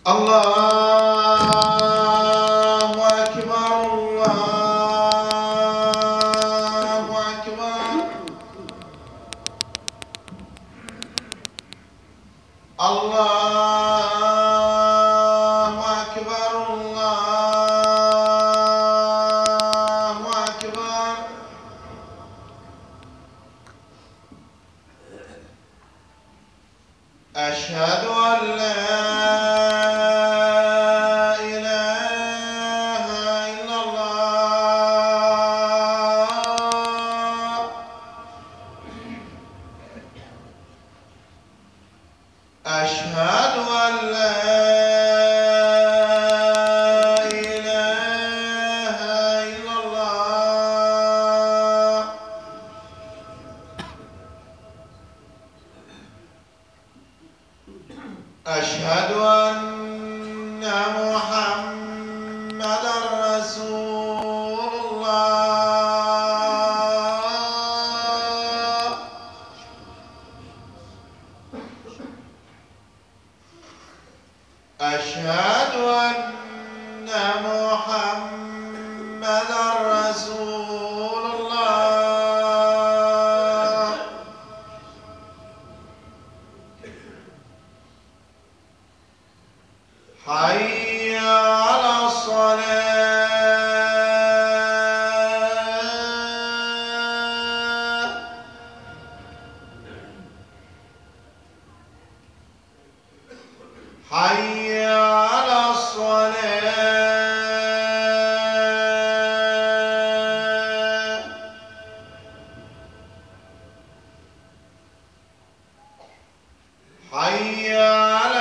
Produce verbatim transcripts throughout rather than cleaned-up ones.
الله أكبر الله أكبر الله أكبر الله أكبر أشهد أن لا أشهد أن لا إله إلا الله أشهد أن محمدًا رسول الله أشهد أن محمدًا رسول الله حي على الصلاة حي على الصلاة حي على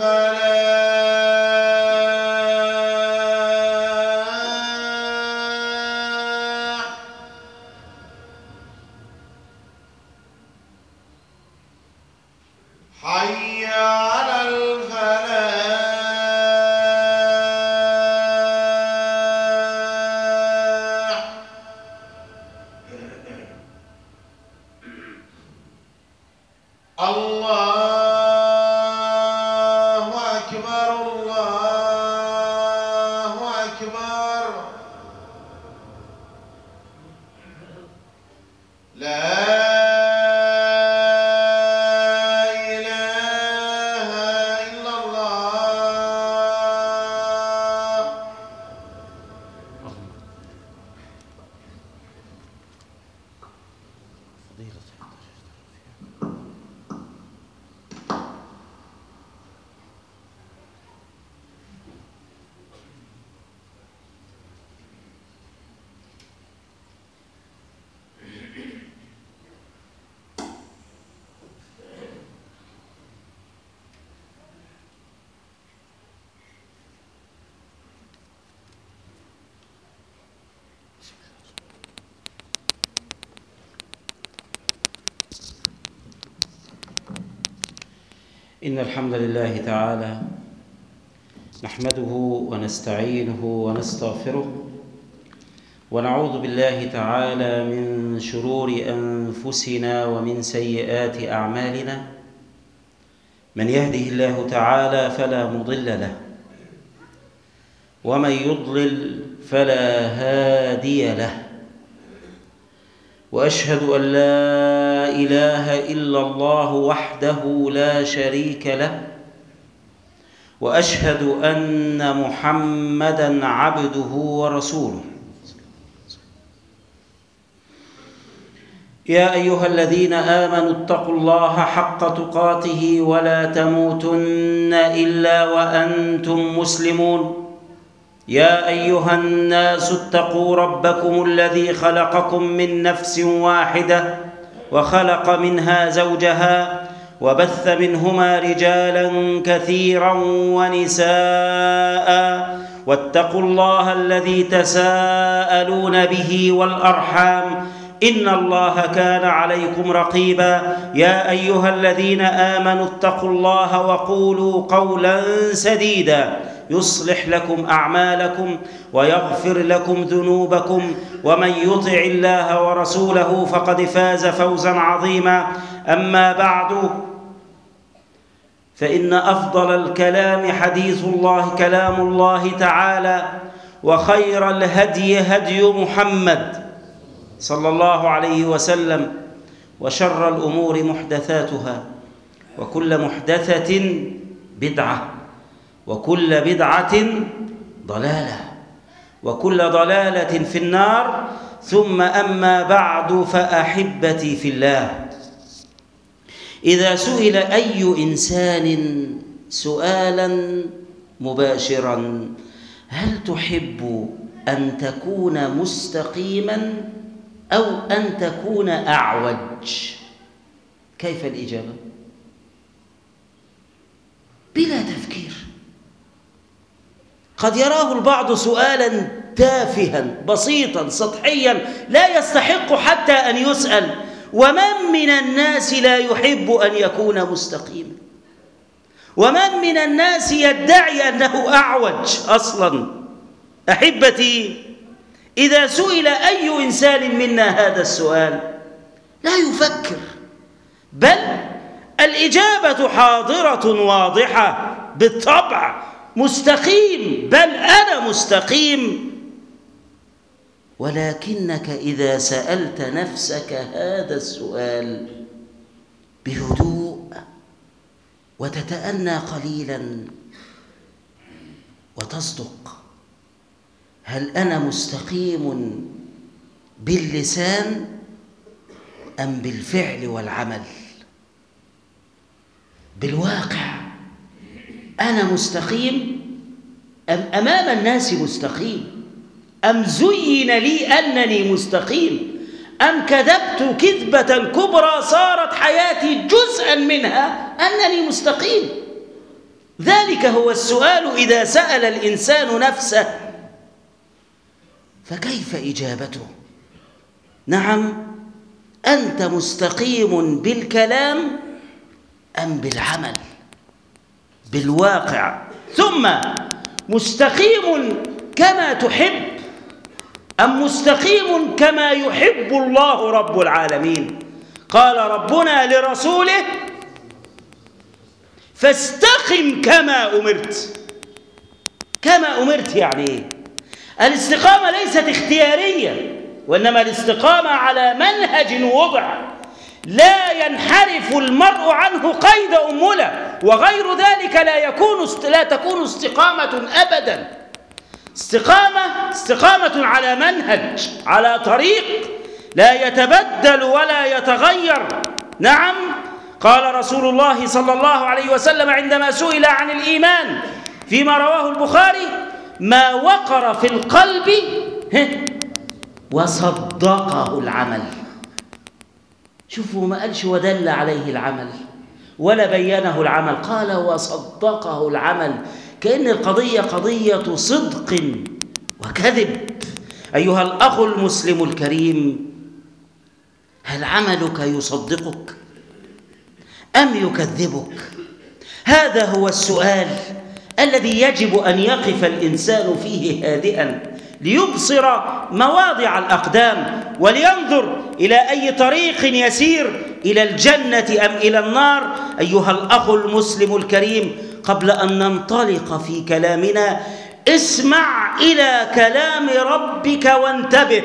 الفلاح حي على الفلاح الله أكبر الله أكبر لا إله إلا الله إن الحمد لله تعالى نحمده ونستعينه ونستغفره ونعوذ بالله تعالى من شرور أنفسنا ومن سيئات أعمالنا من يهده الله تعالى فلا مضل له ومن يضلل فلا هادي له وأشهد أن لا إله إلا الله وحده لا شريك له وأشهد أن محمدًا عبده ورسوله يا أيها الذين آمنوا اتقوا الله حق تقاته ولا تموتن إلا وأنتم مسلمون يا أيها الناس اتقوا ربكم الذي خلقكم من نفس واحدة وخلق منها زوجها وبث منهما رجالا كثيرا ونساء واتقوا الله الذي تساءلون به والأرحام إن الله كان عليكم رقيبا يا أيها الذين آمنوا اتقوا الله وقولوا قولا سديدا يصلح لكم أعمالكم ويغفر لكم ذنوبكم ومن يطع الله ورسوله فقد فاز فوزا عظيما أما بعد فإن أفضل الكلام حديث الله كلام الله تعالى، وخير الهدي هدي محمد صلى الله عليه وسلم، وشر الأمور محدثاتها، وكل محدثة بدعة، وكل بدعة ضلالة، وكل ضلالة في النار. ثم أما بعد، فأحبتي في الله، إذا سئل أي إنسان سؤالا مباشرا: هل تحب أن تكون مستقيما أو أن تكون أعوج؟ كيف الإجابة؟ بلا تفكير. قد يراه البعض سؤالا تافها بسيطا سطحيا لا يستحق حتى أن يسأل. ومن من الناس لا يحب أن يكون مستقيما؟ ومن من الناس يدعي أنه أعوج أصلا؟ أحبتي، إذا سئل أي إنسان منا هذا السؤال لا يفكر، بل الإجابة حاضرة واضحة بالطبع: مستقيم، بل أنا مستقيم. ولكنك إذا سألت نفسك هذا السؤال بهدوء وتتأنى قليلا وتصدق: هل أنا مستقيم باللسان أم بالفعل والعمل؟ بالواقع أنا مستقيم أم أمام الناس مستقيم؟ أم زين لي أنني مستقيم؟ أم كذبت كذبة كبرى صارت حياتي جزءا منها أنني مستقيم؟ ذلك هو السؤال إذا سأل الإنسان نفسه. فكيف إجابته؟ نعم، أنت مستقيم بالكلام أم بالعمل بالواقع؟ ثم مستقيم كما تحب أم مستقيم كما يحب الله رب العالمين؟ قال ربنا لرسوله: فاستقم كما أمرت. كما أمرت يعني إيه؟ الاستقامة ليست اختيارية، وإنما الاستقامة على منهج وضع لا ينحرف المرء عنه قيد أملة، وغير ذلك لا يكون لا تكون استقامة أبدا. استقامة استقامة على منهج، على طريق لا يتبدل ولا يتغير. نعم، قال رسول الله صلى الله عليه وسلم عندما سئل عن الإيمان فيما رواه البخاري: ما وقر في القلب وصدقه العمل. شوفوا، ما قالش ودل عليه العمل ولا بينه العمل، قال وصدقه العمل، كأن القضية قضية صدق وكذب. أيها الأخ المسلم الكريم، هل عملك يصدقك أم يكذبك؟ هذا هو السؤال الذي يجب أن يقف الإنسان فيه هادئا ليبصر مواضع الأقدام، ولينظر إلى أي طريق يسير، إلى الجنة أم إلى النار. أيها الأخ المسلم الكريم، قبل أن ننطلق في كلامنا اسمع إلى كلام ربك وانتبه.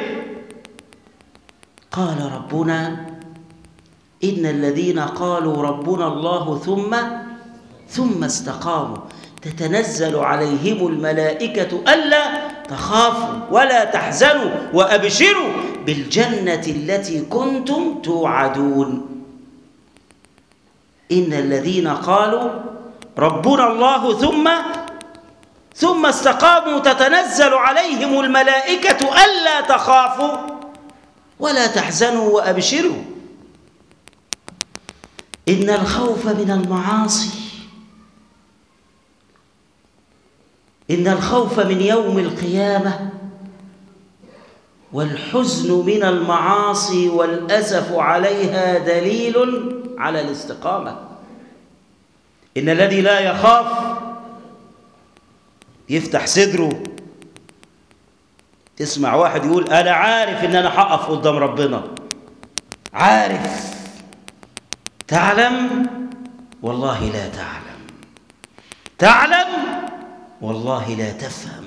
قال ربنا: إن الذين قالوا ربنا الله ثم ثم استقاموا تتنزل عليهم الملائكة ألا تخافوا ولا تحزنوا وأبشروا بالجنة التي كنتم توعدون. إن الذين قالوا ربنا الله ثم ثم استقاموا تتنزل عليهم الملائكة ألا تخافوا ولا تحزنوا وأبشروا. إن الخوف من المعاصي، إن الخوف من يوم القيامة والحزن من المعاصي والأسف عليها دليل على الاستقامة. إن الذي لا يخاف يفتح صدره. تسمع واحد يقول: أنا عارف إن أنا هقف قدام ربنا، عارف. تعلم؟ والله لا تعلم. تعلم والله لا تفهم.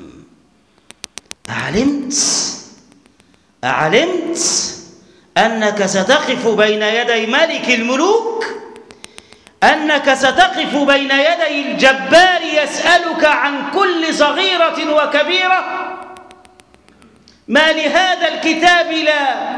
أعلمت أعلمت أنك ستقف بين يدي ملك الملوك، أنك ستقف بين يدي الجبار يسألك عن كل صغيرة وكبيرة. ما لهذا الكتاب لا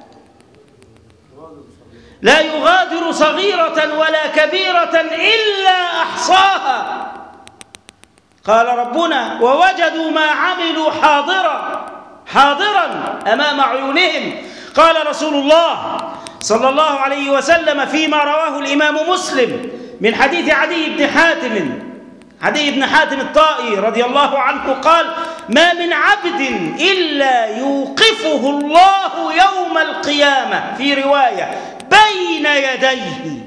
لا يغادر صغيرة ولا كبيرة إلا أحصاها. قال ربنا ووجدوا ما عملوا حاضرا حاضرا أمام عيونهم. قال رسول الله صلى الله عليه وسلم فيما رواه الإمام مسلم من حديث عدي بن حاتم عدي بن حاتم الطائي رضي الله عنه قال ما من عبد إلا يوقفه الله يوم القيامة في رواية بين يديه.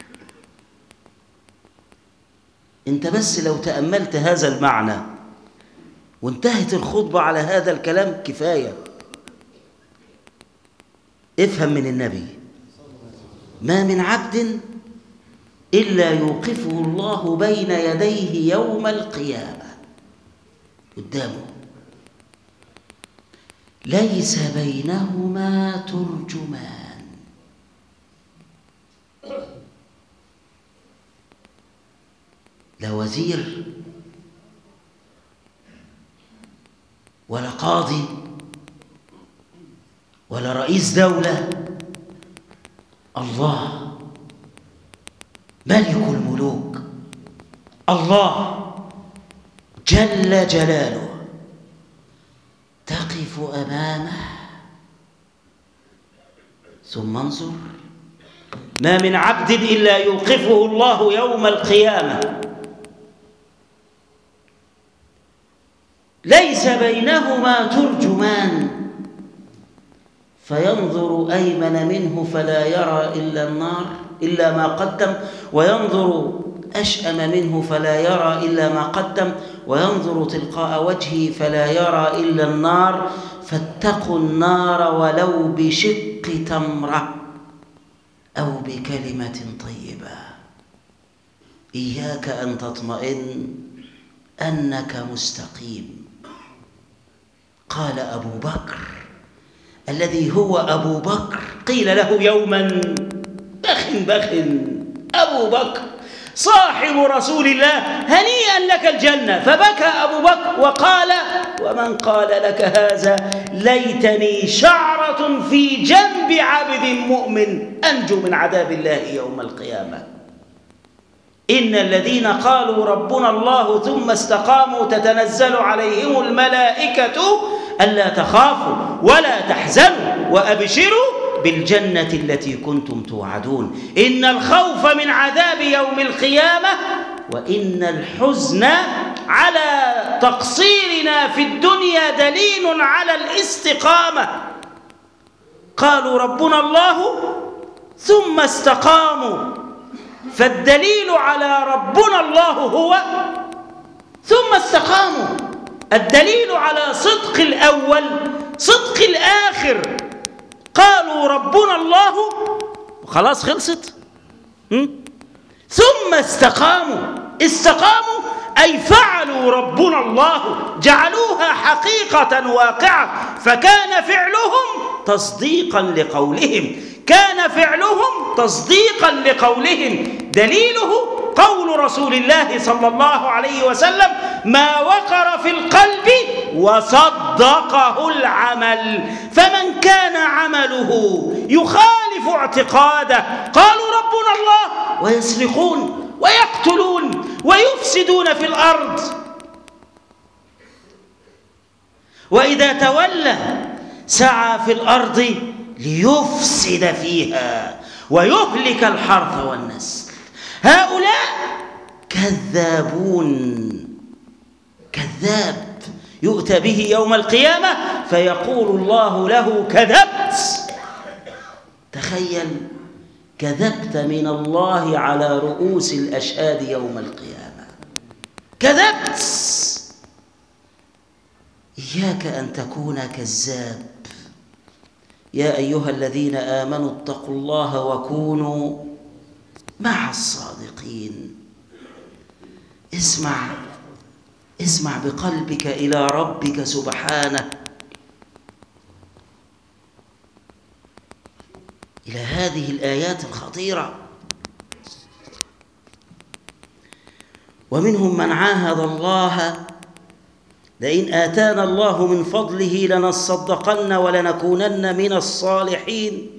انت بس لو تأملت هذا المعنى وانتهت الخطبة على هذا الكلام كفاية. افهم من النبي ما من عبد إلا يوقفه الله بين يديه يوم القيامة، قدامه ليس بينهما ترجمان. لا وزير ولا قاضي ولا رئيس دولة، الله ملك الملوك، الله جل جلاله تقف أمامه. ثم انظر ما من عبد إلا يوقفه الله يوم القيامة ليس بينهما ترجمان فينظر أيمن منه فلا يرى إلا النار إلا ما قدم، وينظر أشأم منه فلا يرى إلا ما قدم، وينظر تلقاء وجهه فلا يرى إلا النار. فاتقوا النار ولو بشق تمرة أو بكلمة طيبة. إياك أن تطمئن أنك مستقيم. قال أبو بكر الذي هو أبو بكر قيل له يوما بخ بخ أبو بكر صاحب رسول الله هنيئا لك الجنة، فبكى أبو بكر وقال ومن قال لك هذا ليتني شعرة في جنب عبد مؤمن أنجو من عذاب الله يوم القيامة. إن الذين قالوا ربنا الله ثم استقاموا تتنزل عليهم الملائكة ألا تخافوا ولا تحزنوا وأبشروا بالجنة التي كنتم توعدون. إن الخوف من عذاب يوم القيامة وإن الحزن على تقصيرنا في الدنيا دليل على الاستقامة. قالوا ربنا الله ثم استقاموا، فالدليل على ربنا الله هو ثم استقاموا. الدليل على صدق الأول صدق الآخر. قالوا ربنا الله خلاص خلصت. ثم استقاموا، استقاموا أي فعلوا ربنا الله، جعلوها حقيقة واقعة، فكان فعلهم تصديقا لقولهم، كان فعلهم تصديقا لقولهم. دليله قول رسول الله صلى الله عليه وسلم ما وقر في القلب وصدقه العمل. فمن كان عمله يخالف اعتقاده قالوا ربنا الله ويسرقون ويقتلون ويفسدون في الأرض. وإذا تولى سعى في الأرض ليفسد فيها ويهلك الحرث والنسل. هؤلاء كذابون. كذاب يؤتى به يوم القيامة فيقول الله له كذبت. تخيل كذبت من الله على رؤوس الأشهاد يوم القيامة، كذبت. إياك أن تكون كذاب. يا أيها الذين آمنوا اتقوا الله وكونوا مع الصادقين. اسمع اسمع بقلبك إلى ربك سبحانه، إلى هذه الآيات الخطيرة. ومنهم من عاهد الله لئن آتانا الله من فضله لنصدقن ولنكونن من الصالحين،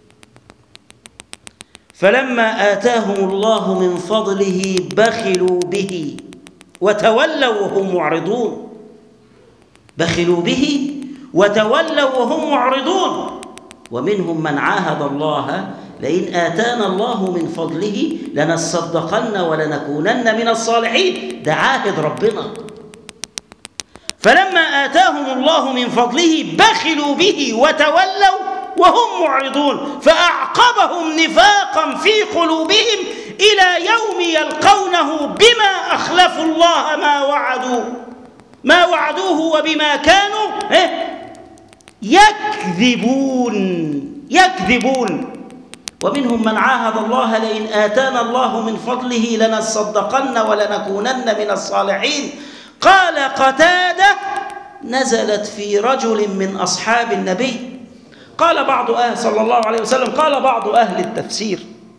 فلما آتاهم الله من فضله بخلوا به وتولوا وهم معرضون. بخلوا به وتولوا وهم معرضون. ومنهم من عاهد الله لئن آتانا الله من فضله لنصدقن ولنكونن من الصالحين. ده عاهد ربنا. فلما آتاهم الله من فضله بخلوا به وتولوا وهم معرضون، فأعقبهم نفاقا في قلوبهم إلى يوم يلقونه بما أخلفوا الله ما وعدوا ما وعدوه وبما كانوا يكذبون يكذبون. ومنهم من عاهد الله لئن آتانا الله من فضله لنصدقن ولنكونن من الصالحين. قال قتادة نزلت في رجل من أصحاب النبي. قال بعض أهل صلى الله عليه وسلم قال بعض أهل التفسير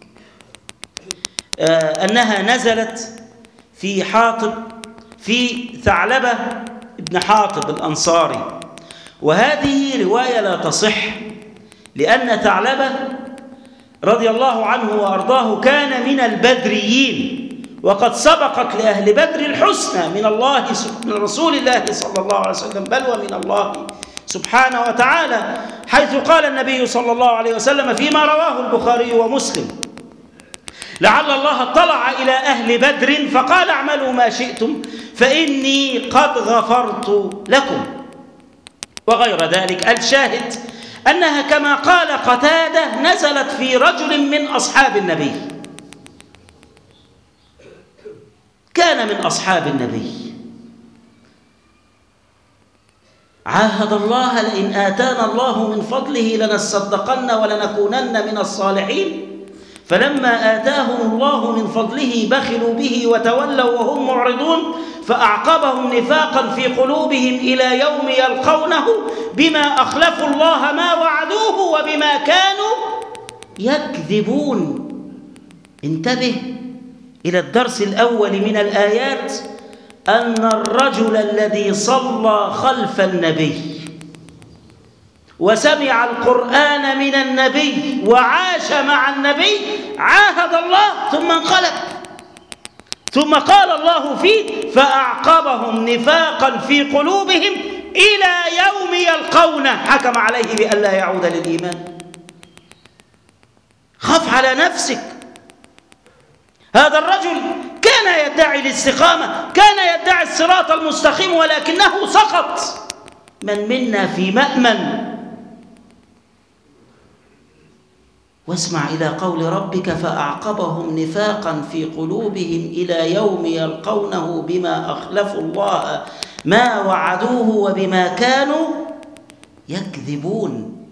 آه أنها نزلت في حاطب في ثعلبة ابن حاطب الأنصاري، وهذه رواية لا تصح، لأن ثعلبة رضي الله عنه وأرضاه كان من البدريين، وقد سبقت لأهل بدر الحسنى من الله من رسول الله صلى الله عليه وسلم، بل ومن الله سبحانه وتعالى، حيث قال النبي صلى الله عليه وسلم فيما رواه البخاري ومسلم: لعل الله اطلع إلى أهل بدر فقال اعملوا ما شئتم فإني قد غفرت لكم، وغير ذلك. الشاهد أنها كما قال قتادة نزلت في رجل من أصحاب النبي، كان من أصحاب النبي، عاهد الله لئن آتانا الله من فضله لنصدقن ولنكونن من الصالحين، فلما آتاهم الله من فضله بخلوا به وتولوا وهم معرضون، فأعقبهم نفاقا في قلوبهم إلى يوم يلقونه بما أخلفوا الله ما وعدوه وبما كانوا يكذبون. انتبه إلى الدرس الأول من الآيات، أن الرجل الذي صلى خلف النبي وسمع القرآن من النبي وعاش مع النبي عاهد الله ثم انقلب، ثم قال الله فيه: فأعقبهم نفاقا في قلوبهم إلى يوم يلقونه، حكم عليه بأن لا يعود للإيمان. خف على نفسك. هذا الرجل كان يدعي الاستقامة، كان يدعي الصراط المستقيم، ولكنه سقط. من منا في مأمن. واسمع إلى قول ربك: فأعقبهم نفاقا في قلوبهم إلى يوم يلقونه بما أخلفوا الله ما وعدوه وبما كانوا يكذبون.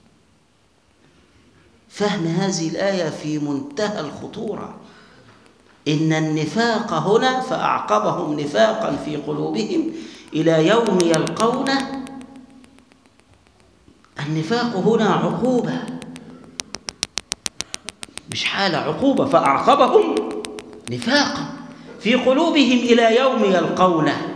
فهم هذه الآية في منتهى الخطورة. إن النفاق هنا فأعقبهم نفاقا في قلوبهم إلى يوم يلقونه، النفاق هنا عقوبة، مش حالة، عقوبة. فأعقبهم نفاقا في قلوبهم إلى يوم يلقونه.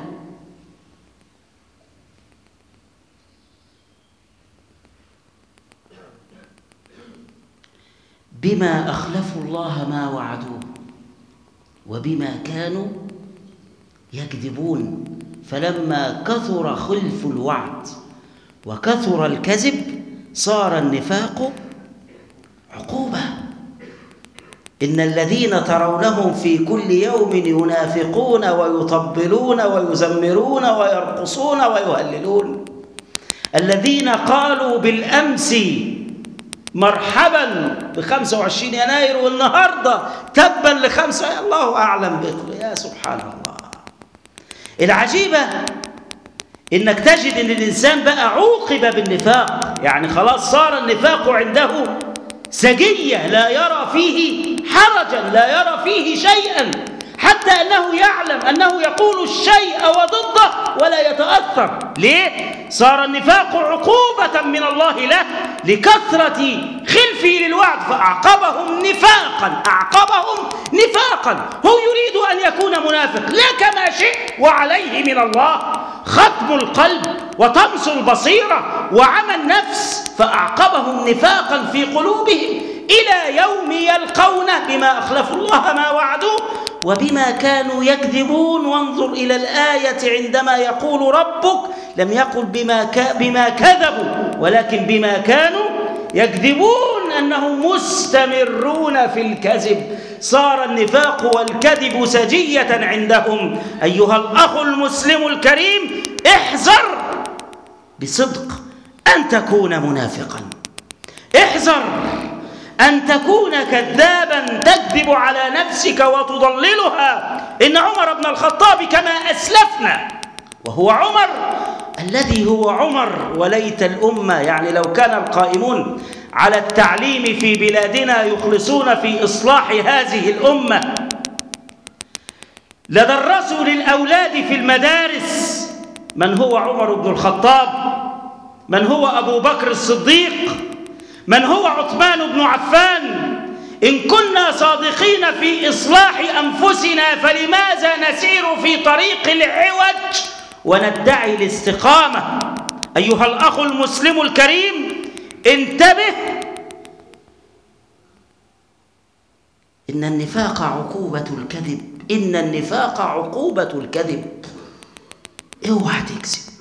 بما أخلفوا الله ما وعدوه وبما كانوا يكذبون. فلما كثر خلف الوعد وكثر الكذب صار النفاق عقوبة. إن الذين ترونهم في كل يوم ينافقون ويطبلون ويزمرون ويرقصون ويهللون. الذين قالوا بالأمس مرحبا بخمسة وعشرين يناير والنهاردة تبا لخمسة، الله أعلم بقول. يا سبحان الله. العجيبة إنك تجد إن الإنسان بقى عوقب بالنفاق، يعني خلاص صار النفاق عنده سجية، لا يرى فيه حرجا، لا يرى فيه شيئا، حتى أنه يعلم أنه يقول الشيء وضده ولا يتأثر. ليه؟ صار النفاق عقوبة من الله له لكثرة خلفه للوعد فأعقبهم نفاقا أعقبهم نفاقا. هو يريد أن يكون منافق لا كما شئ وعليه من الله ختم القلب وطمس البصيرة وعمى النفس، فأعقبهم نفاقا في قلوبهم إلى يوم يلقونه بما أخلفوا الله ما وعدوه وبما كانوا يكذبون. وانظر إلى الآية عندما يقول ربك لم يقل بما, ك... بما كذبوا ولكن بما كانوا يكذبون، أنهم مستمرون في الكذب. صار النفاق والكذب سجية عندهم. أيها الأخ المسلم الكريم، احذر بصدق أن تكون منافقا، احذر أن تكون كذابا تكذب على نفسك وتضللها. إن عمر بن الخطاب كما أسلفنا وهو عمر الذي هو عمر، وليت الأمة يعني لو كان القائمون على التعليم في بلادنا يخلصون في إصلاح هذه الأمة لدرسوا للأولاد في المدارس من هو عمر بن الخطاب، من هو أبو بكر الصديق، من هو عثمان بن عفان. إن كنا صادقين في إصلاح أنفسنا فلماذا نسير في طريق العوج وندعي الاستقامة؟ أيها الأخ المسلم الكريم، انتبه، إن النفاق عقوبة الكذب، إن النفاق عقوبة الكذب. اوعى تكذب،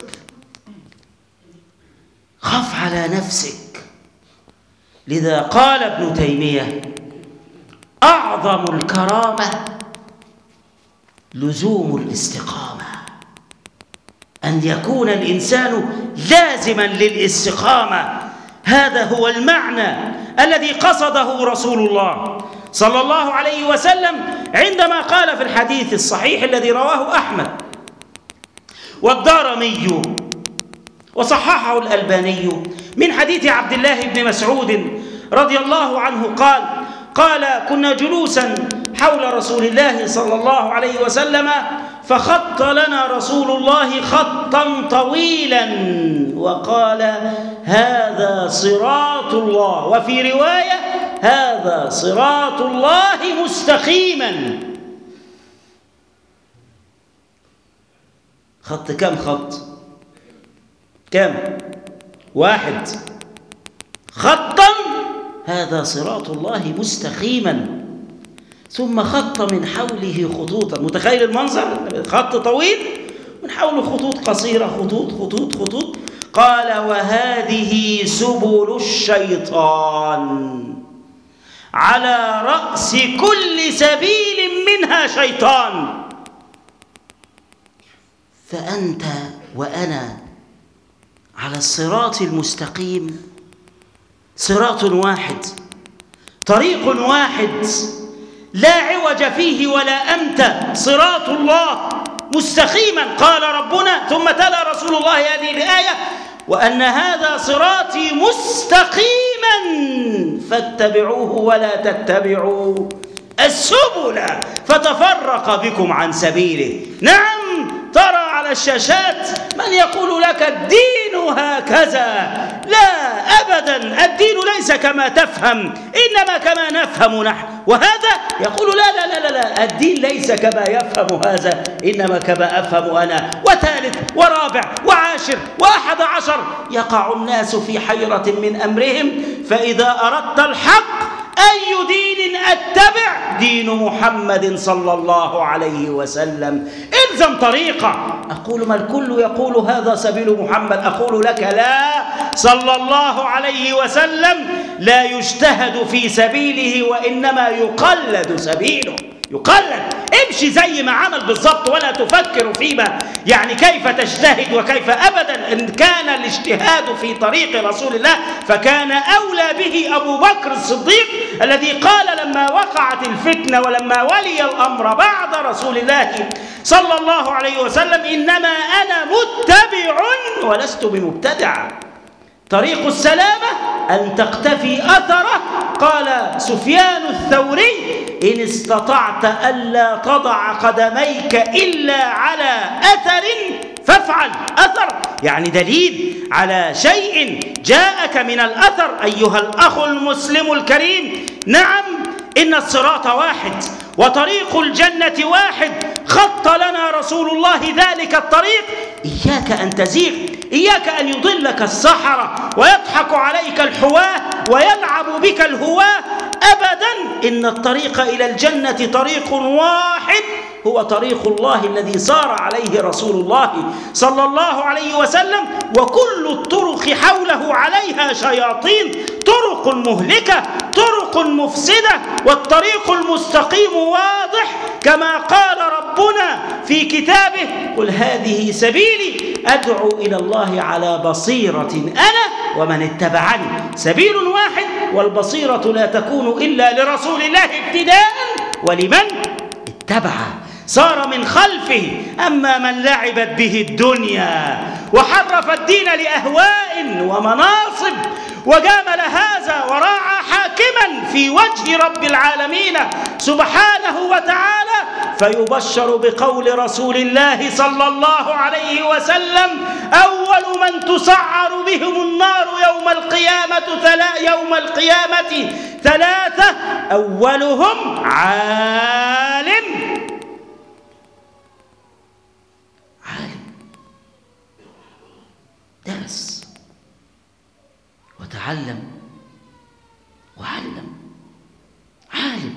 خف على نفسك. لذا قال ابن تيمية أعظم الكرامة لزوم الاستقامة، أن يكون الإنسان لازما للاستقامة. هذا هو المعنى الذي قصده رسول الله صلى الله عليه وسلم عندما قال في الحديث الصحيح الذي رواه أحمد والدارمي وصححه الألباني من حديث عبد الله بن مسعود رضي الله عنه قال قال كنا جلوسا حول رسول الله صلى الله عليه وسلم فخط لنا رسول الله خطا طويلا وقال هذا صراط الله، وفي رواية هذا صراط الله مستقيما. خط كم خط؟ كم؟ واحد. خطا هذا صراط الله مستقيما، ثم خط من حوله خطوطا. متخيل المنظر؟ خط طويل من حوله خطوط قصيرة، خطوط خطوط خطوط. قال وهذه سبل الشيطان، على رأس كل سبيل منها شيطان. فأنت وأنا على الصراط المستقيم، صراط واحد، طريق واحد لا عوج فيه ولا أمت، صراط الله مستقيما. قال ربنا ثم تلا رسول الله هذه الآية وأن هذا صراطي مستقيما فاتبعوه ولا تتبعوا السبل فتفرق بكم عن سبيله. نعم، ترى على الشاشات من يقول لك الدين هكذا. لا أبدا، الدين ليس كما تفهم، إنما كما نفهم نحن. وهذا يقول لا لا لا لا الدين ليس كما يفهم هذا، إنما كما أفهم أنا. وثالث ورابع وعاشر وأحد عشر. يقع الناس في حيرة من أمرهم، فإذا أردت الحق أي دين أتبع؟ دين محمد صلى الله عليه وسلم. إلزم طريقة. أقول ما الكل يقول هذا سبيل محمد، أقول لك لا، صلى الله عليه وسلم لا يجتهد في سبيله وإنما يقلد سبيله، يقلد. امشي زي ما عمل بالضبط ولا تفكر فيما يعني كيف تجتهد وكيف. أبدا، إن كان الاجتهاد في طريق رسول الله فكان أولى به أبو بكر الصديق الذي قال لما وقعت الفتنة ولما ولي الأمر بعد رسول الله صلى الله عليه وسلم إنما أنا متبع ولست بمبتدع. طريق السلامة أن تقتفي أثره. قال سفيان الثوري: إن استطعت ألا تضع قدميك إلا على أثر فافعل. أثر يعني دليل على شيء جاءك من الأثر. أيها الأخ المسلم الكريم، نعم، إن الصراط واحد وطريق الجنة واحد، خط لنا رسول الله ذلك الطريق. إياك أن تزيغ، إياك أن يضلك السحرة ويضحك عليك الحواة ويلعب بك الهواة. أبدا، إن الطريق إلى الجنة طريق واحد، هو طريق الله الذي سار عليه رسول الله صلى الله عليه وسلم. وكل الطرق حوله عليها شياطين، طرق مهلكة، طرق مفسدة، والطريق المستقيم واضح كما قال ربنا في كتابه: قل هذه سبيلي أدعو إلى الله على بصيرة أنا ومن اتبعني. سبيل واحد، والبصيرة لا تكون إلا لرسول الله ابتداء ولمن اتبعه صار من خلفه. أما من لعبت به الدنيا وحرف الدين لأهواء ومناصب وجامل هذا وراعى حاكما في وجه رب العالمين سبحانه وتعالى، فيبشر بقول رسول الله صلى الله عليه وسلم: أول من تسعر بهم النار يوم القيامة ثلا يوم القيامة ثلاثة: أولهم عالم عالم درس وتعلم وعلم. عالم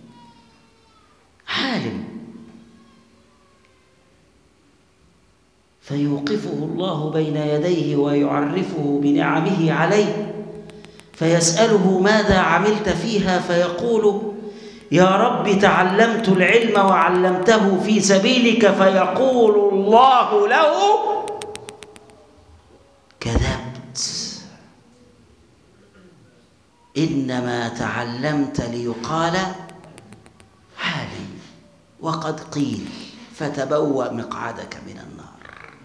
عالم فيوقفه الله بين يديه ويعرفه بنعمه عليه، فيسأله: ماذا عملت فيها؟ فيقول: يا رب تعلمت العلم وعلمته في سبيلك. فيقول الله له: كذبت، إنما تعلمت ليقال عالم، وقد قيل فتبوأ مقعدك من النار.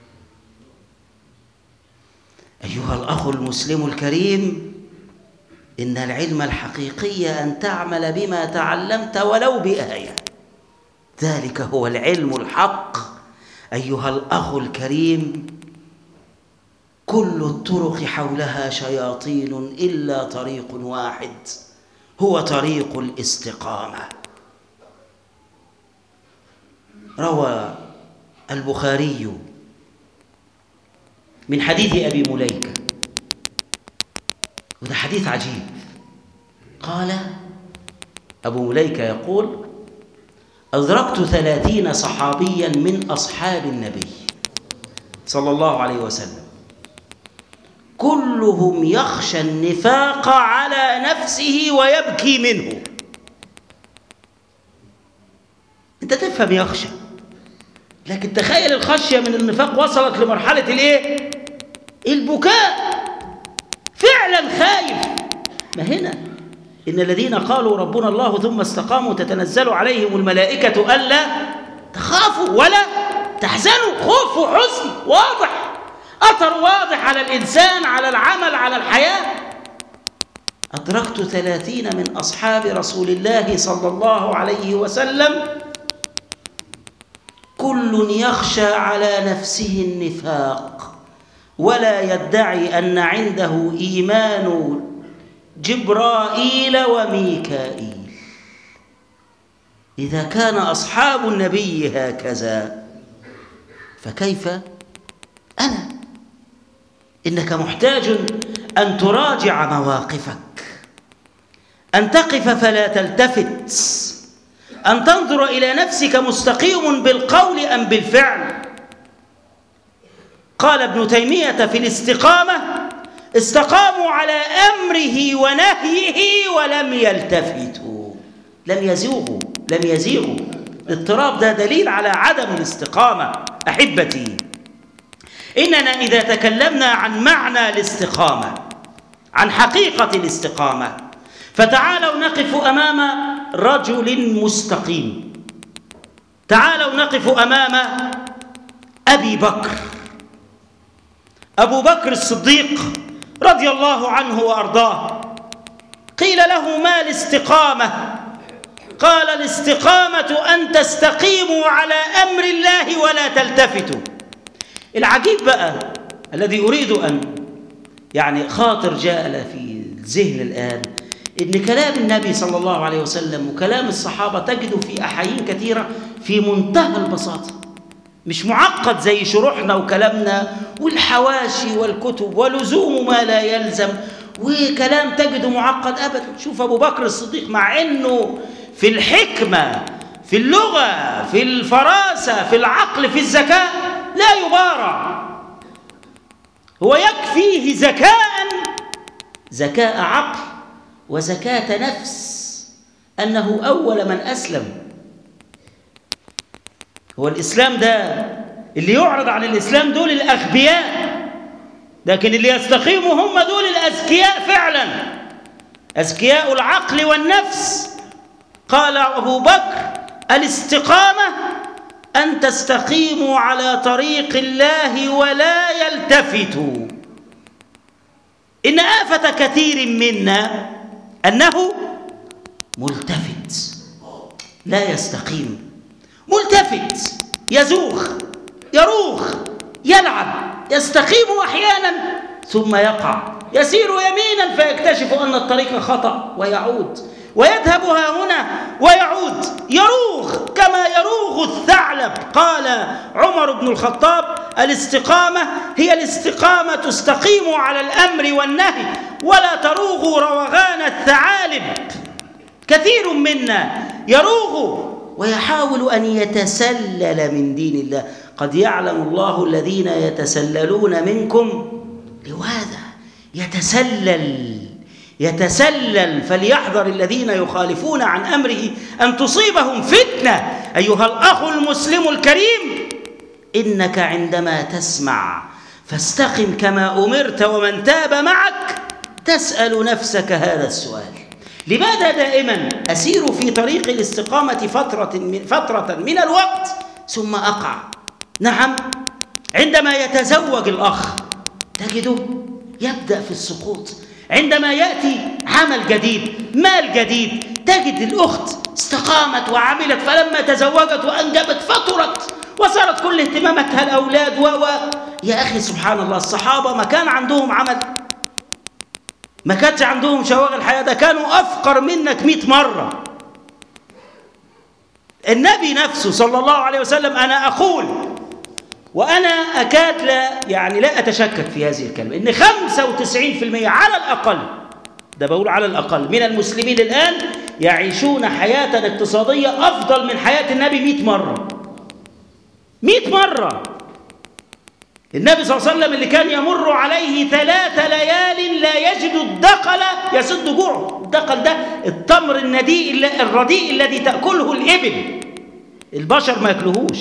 أيها الأخ المسلم الكريم، إن العلم الحقيقي أن تعمل بما تعلمت ولو بآية، ذلك هو العلم الحق. أيها الأخ الكريم، كل الطرق حولها شياطين إلا طريق واحد، هو طريق الاستقامة. روى البخاري من حديث أبي مليكة، وده حديث عجيب. قال أبو مليكة يقول: أدركت ثلاثين صحابيا من أصحاب النبي صلى الله عليه وسلم، كلهم يخشى النفاق على نفسه ويبكي منه. أنت تفهم يخشى، لكن تخيل الخشية من النفاق وصلت لمرحلة الإيه؟ البكاء. فعلا خايف. ما هنا إن الذين قالوا ربنا الله ثم استقاموا تتنزل عليهم الملائكة ألا تخافوا ولا تحزنوا. خوف وحزن واضح، أثر واضح على الإنسان، على العمل، على الحياة. أدركت ثلاثين من أصحاب رسول الله صلى الله عليه وسلم كل يخشى على نفسه النفاق ولا يدعي أن عنده إيمان جبرائيل وميكائيل. إذا كان أصحاب النبي هكذا فكيف أنا؟ إنك محتاج أن تراجع مواقفك، أن تقف فلا تلتفت، أن تنظر إلى نفسك مستقيم بالقول أم بالفعل. قال ابن تيمية في الاستقامة: استقاموا على أمره ونهيه ولم يلتفتوا. لم يزيغوا لم يزيغوا الاضطراب ده دليل على عدم الاستقامة. أحبتي، إننا إذا تكلمنا عن معنى الاستقامة، عن حقيقة الاستقامة، فتعالوا نقف أمام رجل مستقيم. تعالوا نقف أمام أبي بكر. أبو بكر الصديق رضي الله عنه وأرضاه قيل له: ما الاستقامة؟ قال: الاستقامة أن تستقيموا على أمر الله ولا تلتفتوا. العجيب بقى الذي أريد أن يعني خاطر جاء في الذهن الآن، إن كلام النبي صلى الله عليه وسلم وكلام الصحابة تجده في أحايين كثيرة في منتهى البساطة، مش معقد زي شروحنا وكلامنا والحواشي والكتب ولزوم ما لا يلزم وكلام تجده معقد أبدا. شوف أبو بكر الصديق مع أنه في الحكمة، في اللغة، في الفراسة، في العقل، في الذكاء لا يبارع، هو يكفيه ذكاء ذكاء عقل وزكاة نفس أنه أول من أسلم. هو الإسلام ده اللي يعرض عن الإسلام دول الأغبياء، لكن اللي يستقيموا هم دول الأذكياء فعلا، أذكياء العقل والنفس. قال أبو بكر: الاستقامة أن تستقيموا على طريق الله ولا يلتفتوا. إن آفة كثير منا أنه ملتفت لا يستقيم، ملتفت يزوخ يروخ يلعب، يستقيم أحيانا ثم يقع، يسير يمينا فيكتشف أن الطريق خطأ ويعود، ويذهب ها هنا ويعود، يروخ كما يروغ الثعلب. قال عمر بن الخطاب: الاستقامة هي الاستقامة، استقيموا على الأمر والنهي ولا تروغوا روغان الثعالب. كثير منا يروغ ويحاول أن يتسلل من دين الله. قد يعلم الله الذين يتسللون منكم لواذا، يتسلل يتسلل فليحذر الذين يخالفون عن أمره أن تصيبهم فتنة. أيها الأخ المسلم الكريم، إنك عندما تسمع فاستقم كما أمرت ومن تاب معك تسأل نفسك هذا السؤال: لماذا دائما أسير في طريق الاستقامة فترة من, فترة من الوقت ثم أقع؟ نعم، عندما يتزوج الأخ تجده يبدأ في السقوط، عندما يأتي عمل جديد، مال جديد، تجد الأخت استقامت وعملت، فلما تزوجت وأنجبت فطرت وصارت كل اهتماماتها الأولاد و و يا أخي سبحان الله، الصحابة ما كان عندهم عمل، ما كانش عندهم شواغل الحياة، ده كانوا أفقر منك مئة مرة. النبي نفسه صلى الله عليه وسلم، أنا أقول وأنا أكاد لا يعني لا أتشكك في هذه الكلمة، إن خمسة وتسعين بالمئة على الأقل، ده بقول على الأقل، من المسلمين الآن يعيشون حياة اقتصادية أفضل من حياة النبي مئة مرة. مئة مرة. النبي صلى الله عليه وسلم اللي كان يمر عليه ثلاث ليال لا يجد الدقل يسد جوعه. الدقل ده التمر النديء الرديء الذي تأكله الإبل، البشر ما يأكلهوش.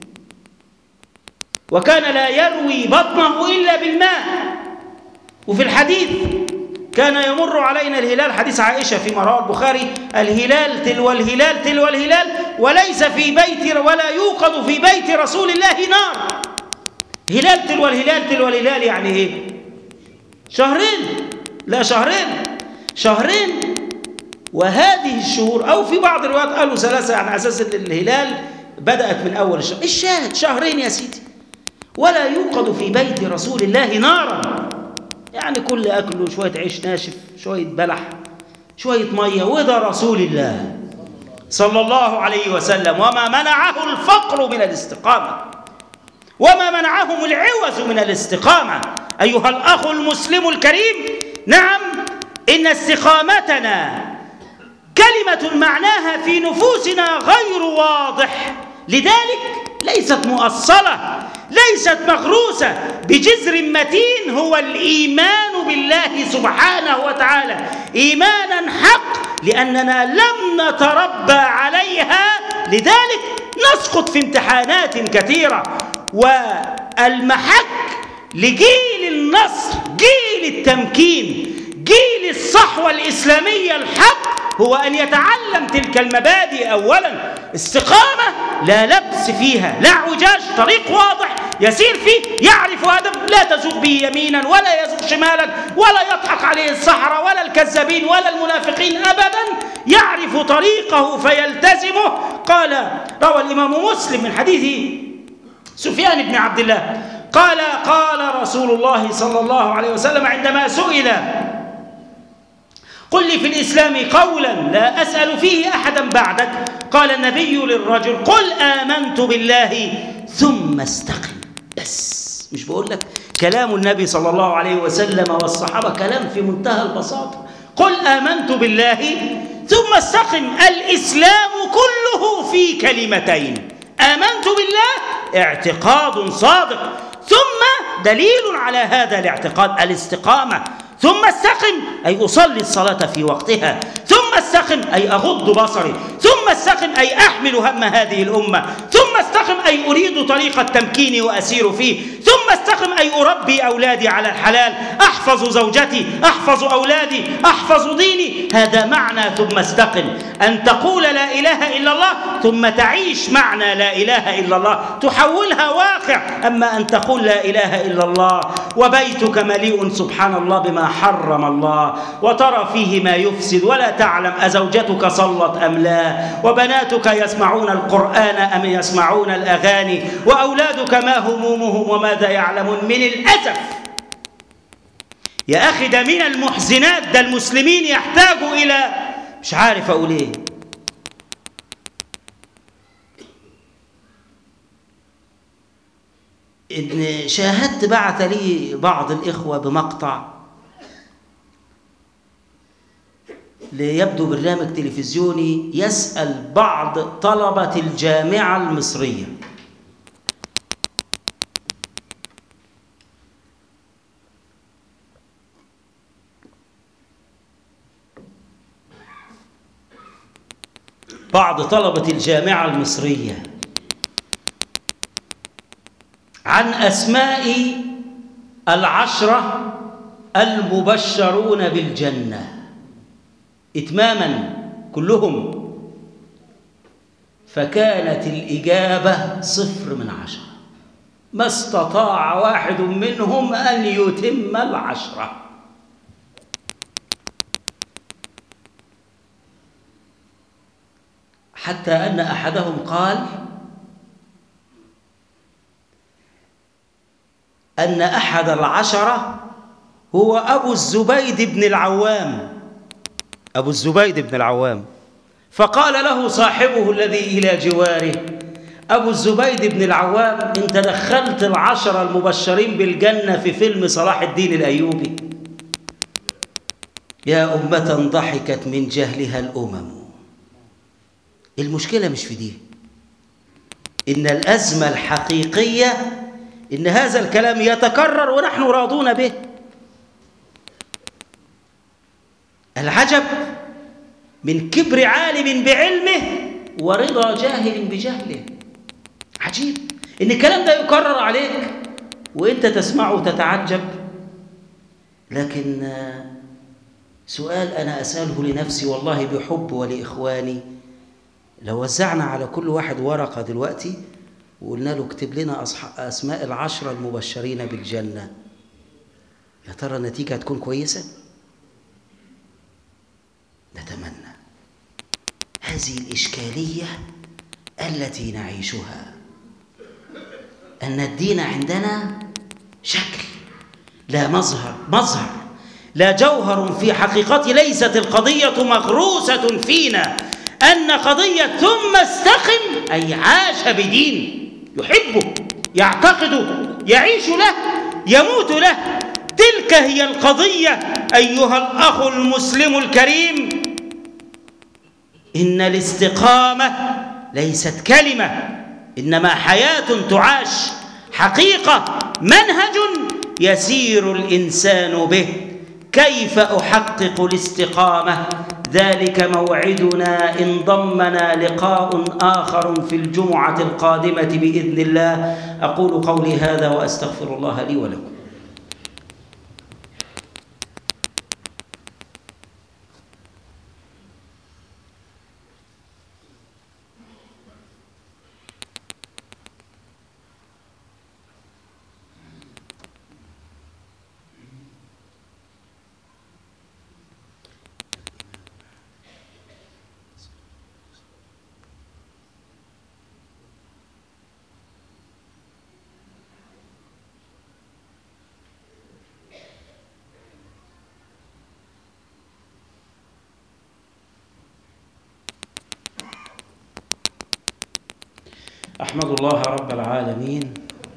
وكان لا يروي بطنه إلا بالماء. وفي الحديث كان يمر علينا الهلال، حديث عائشة في رواه البخاري: الهلال تلو الهلال تلو الهلال وليس في بيت ولا يوقد في بيت رسول الله نار. هلال تلو الهلال تلو الهلال يعني ايه؟ شهرين، لا شهرين، شهرين. وهذه الشهور، أو في بعض الروايات قالوا ثلاثة، يعني أساس الهلال بدأت من أول الشهر. الشاهد شهرين يا سيدي، ولا يوقد في بيت رسول الله نارا، يعني كل أكله شوية عيش ناشف، شوية بلح، شوية مية، وده رسول الله صلى الله عليه وسلم. وما منعه الفقر من الاستقامة، وما منعهم العوز من الاستقامة. أيها الأخ المسلم الكريم، نعم، إن استقامتنا كلمة معناها في نفوسنا غير واضح، لذلك ليست مؤصلة، ليست مغروسة بجذر متين هو الإيمان بالله سبحانه وتعالى إيمانا حق، لأننا لم نتربى عليها، لذلك نسقط في امتحانات كثيرة. والمحك لجيل النصر، جيل التمكين، جيل الصحوة الإسلامية الحق، هو أن يتعلم تلك المبادئ أولا. استقامة لا لبس فيها، لا اعوجاج، طريق واضح يسير فيه، يعرف أدب، لا تزوغ به يمينا ولا يزوغ شمالا، ولا يضحك عليه السحرة ولا الكذابين ولا المنافقين أبدا، يعرف طريقه فيلتزمه. قال روى الإمام مسلم من حديث سفيان بن عبد الله قال قال رسول الله صلى الله عليه وسلم عندما سئل قل لي في الإسلام قولا لا أسأل فيه أحدا بعدك، قال النبي للرجل قل آمنت بالله ثم استقم. بس مش بقول لك كلام النبي صلى الله عليه وسلم والصحابة كلام في منتهى البساطة، قل آمنت بالله ثم استقم. الإسلام كله في كلمتين، آمنت بالله اعتقاد صادق، ثم دليل على هذا الاعتقاد الاستقامة، ثم استقم أي أصلي الصلاة في وقتها، ثم استقم أي أغض بصري، ثم استقم أي أحمل هم هذه الأمة، ثم استقم أي أريد طريق التمكين وأسير فيه، ثم استقم أي أربي أولادي على الحلال، أحفظ زوجتي، أحفظ أولادي، أحفظ ديني. هذا معنى ثم استقم، أن تقول لا إله إلا الله ثم تعيش معنى لا إله إلا الله، تحولها واقع. أما أن تقول لا إله إلا الله وبيتك مليء سبحان الله بما حرم الله، وترى فيه ما يفسد ولا تعلم أزوجتك صلت أم لا، وبناتك يسمعون القرآن أم يسمعون الأغاني، وأولادك ما همومهم وماذا يعلمون. من الأسف يا أخي ده من المحزنات، ده المسلمين يحتاجوا إلى مش عارف أقول إيه، إن شاهدت بعث لي بعض الإخوة بمقطع ليبدو برنامج تلفزيوني يسأل بعض طلبة الجامعة المصرية بعض طلبة الجامعة المصرية عن أسماء العشرة المبشرون بالجنة إتماما كلهم، فكانت الإجابة صفر من عشرة، ما استطاع واحد منهم أن يتم العشرة. حتى أن أحدهم قال أن أحد العشرة هو أبو الزبيد بن العوام، أبو الزبيد بن العوام. فقال له صاحبه الذي إلى جواره أبو الزبيد بن العوام أنت دخلت العشرة المبشرين بالجنة في فيلم صلاح الدين الأيوبي. يا أمة ضحكت من جهلها الأمم. المشكلة مش في دي، إن الأزمة الحقيقية إن هذا الكلام يتكرر ونحن راضون به. العجب من كبر عالم بعلمه ورضا جاهل بجهله. عجيب إن الكلام ده يكرر عليك وإنت تسمعه وتتعجب. لكن سؤال أنا أسأله لنفسي والله بحب ولإخواني، لو وزعنا على كل واحد ورقة دلوقتي وقلنا له اكتب لنا أسماء العشرة المبشرين بالجنة، يا ترى النتيجة هتكون كويسة؟ نتمنى. هذه الإشكالية التي نعيشها، أن الدين عندنا شكل لا مظهر، مظهر لا جوهر في حقيقته. ليست القضية مغروسة فينا أن قضية ثم استقم أي عاش بدين يحبه يعتقده يعيش له يموت له. تلك هي القضية أيها الأخ المسلم الكريم. إن الاستقامة ليست كلمة، إنما حياة تعاش، حقيقة، منهج يسير الإنسان به. كيف أحقق الاستقامة؟ ذلك موعدنا إن ضمنا لقاء آخر في الجمعة القادمة بإذن الله. أقول قولي هذا وأستغفر الله لي ولكم. أحمد الله رب العالمين،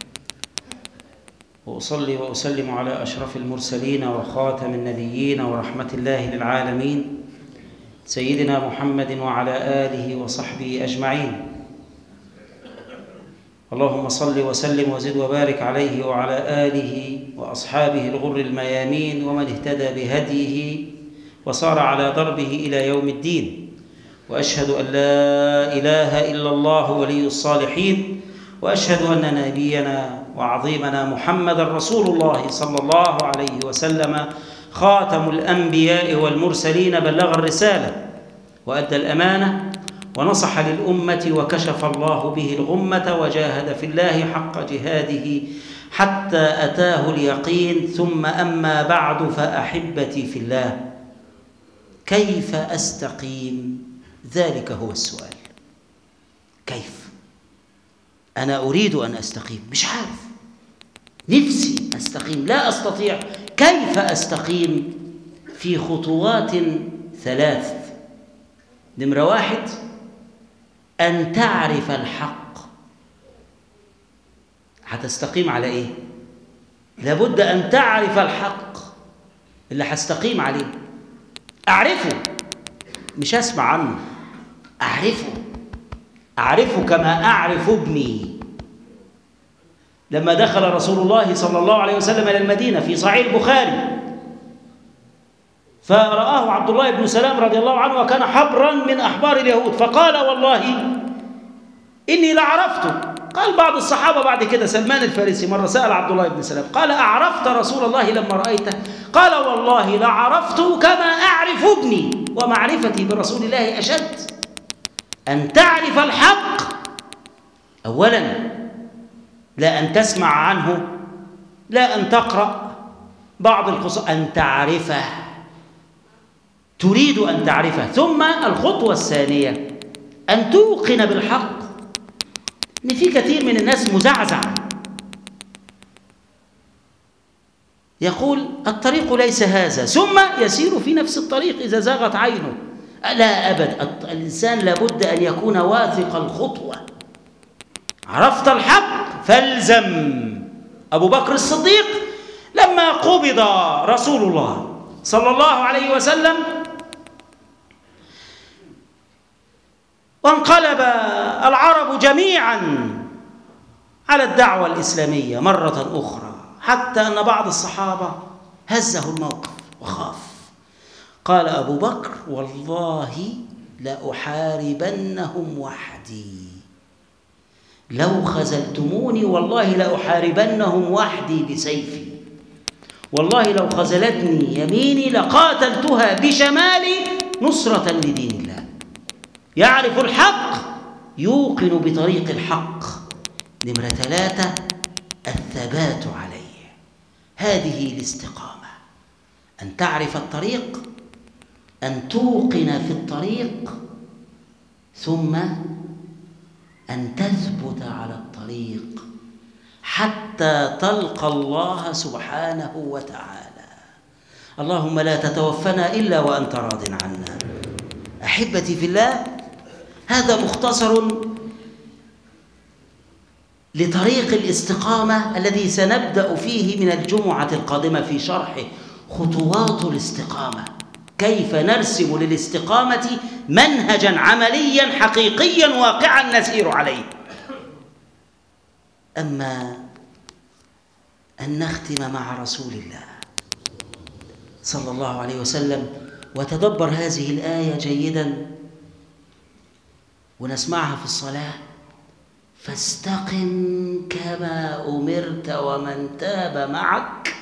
وأصلي وأسلم على أشرف المرسلين وخاتم النبيين ورحمة الله للعالمين سيدنا محمد وعلى آله وصحبه أجمعين. اللهم صل وسلم وزد وبارك عليه وعلى آله وأصحابه الغر الميامين ومن اهتدى بهديه وصار على دربه إلى يوم الدين. وأشهد أن لا إله إلا الله ولي الصالحين، وأشهد أن نبينا وعظيمنا محمد رسول الله صلى الله عليه وسلم خاتم الأنبياء والمرسلين، بلغ الرسالة وأدى الأمانة ونصح للأمة وكشف الله به الغمة وجاهد في الله حق جهاده حتى أتاه اليقين. ثم أما بعد، فأحبتي في الله، كيف أستقيم؟ ذلك هو السؤال. كيف؟ أنا أريد أن أستقيم، مش عارف، نفسي أستقيم، لا أستطيع. كيف أستقيم؟ في خطوات ثلاث. نمرة واحد، أن تعرف الحق. هتستقيم على إيه؟ لابد أن تعرف الحق اللي هستقيم عليه. أعرفه، مش أسمع عنه، أعرفه. أعرفه كما أعرف ابني. لما دخل رسول الله صلى الله عليه وسلم إلى المدينة في صحيح البخاري، فرآه عبد الله بن سلام رضي الله عنه وكان حبرا من أحبار اليهود، فقال: والله إني لعرفته. قال بعض الصحابة بعد كده، سلمان الفارسي مرة سأل عبد الله بن سلام قال: أعرفت رسول الله لما رأيته؟ قال: والله لعرفته كما أعرف ابني، ومعرفتي برسول الله أشد. أن تعرف الحق أولا، لا أن تسمع عنه، لا أن تقرأ بعض القصص، أن تعرفه، تريد أن تعرفه. ثم الخطوة الثانية، أن توقن بالحق. إن في كثير من الناس مزعزع، يقول الطريق ليس هذا، ثم يسير في نفس الطريق إذا زاغت عينه. لا أبد، الإنسان لابد أن يكون واثق الخطوة. عرفت الحق فالزم. أبو بكر الصديق لما قبض رسول الله صلى الله عليه وسلم وانقلب العرب جميعا على الدعوة الإسلامية مرة أخرى، حتى أن بعض الصحابة هزه الموقف وخاف. قال أبو بكر: والله لأحاربنهم وحدي، لو خذلتموني والله لأحاربنهم وحدي بسيفي، والله لو خذلتني يميني لقاتلتها بشمالي نصرة لدين الله. يعرف الحق، يوقن بطريق الحق. نمرة ثلاثة، الثبات عليه. هذه الاستقامة، أن تعرف الطريق، أن توقن في الطريق، ثم أن تثبت على الطريق حتى تلقى الله سبحانه وتعالى. اللهم لا تتوفنا إلا وأنت راض عنا. أحبتي في الله، هذا مختصر لطريق الاستقامة الذي سنبدأ فيه من الجمعة القادمة في شرح خطوات الاستقامة، كيف نرسم للاستقامة منهجا عمليا حقيقيا واقعا نسير عليه. أما أن نختم مع رسول الله صلى الله عليه وسلم وتدبر هذه الآية جيدا ونسمعها في الصلاة: فاستقم كما أمرت ومن تاب معك